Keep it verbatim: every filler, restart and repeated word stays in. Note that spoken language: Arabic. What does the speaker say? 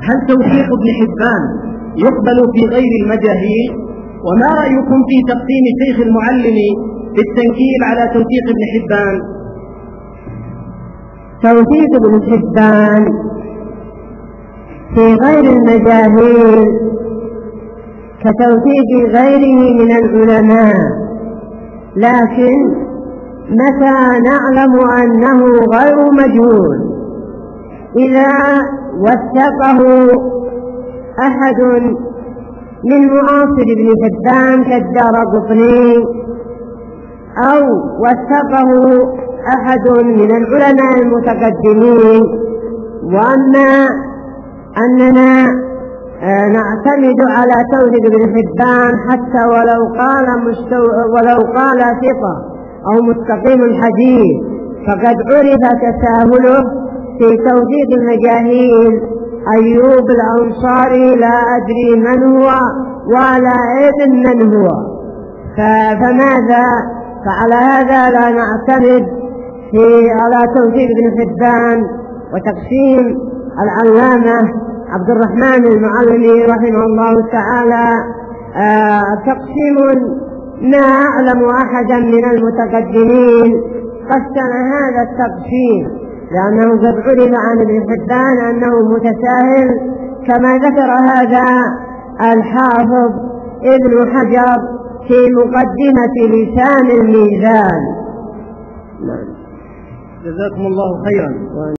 هل توثيق ابن حبان يقبل في غير المجاهيل؟ وما رأيكم في تقسيم شيخ المعلم بالتنكيل على توثيق ابن حبان؟ توثيق ابن حبان في غير المجاهيل كتوثيق غيره من العلماء، لكن متى نعلم أنه غير مجهول إذا وثقه أحد من معاصر ابن حبان كالدارقطني أو وثقه أحد من العلماء المتقدمين، وأما أننا نعتمد على توثيق ابن حبان حتى ولو قال مستو... ولو قال ثقة أو مستقيم الحديث فقد عرف تساهله في توثيق المجاهيل. أيوب الأنصاري لا أدري من هو ولا ابن من هو، فماذا فعلى هذا لا نعتمد في على توثيق ابن حبان. وتقسيم العلامة عبد الرحمن المعلمي رحمه الله تعالى آه تقسيم ما أعلم أحدا من المتقدمين قسم هذا التقسيم، لأنه قد عرف عن ابن حبان أنه متساهل كما ذكر هذا الحافظ ابن حجر في مقدمة لسان الميزان. جزاكم الله خيرا.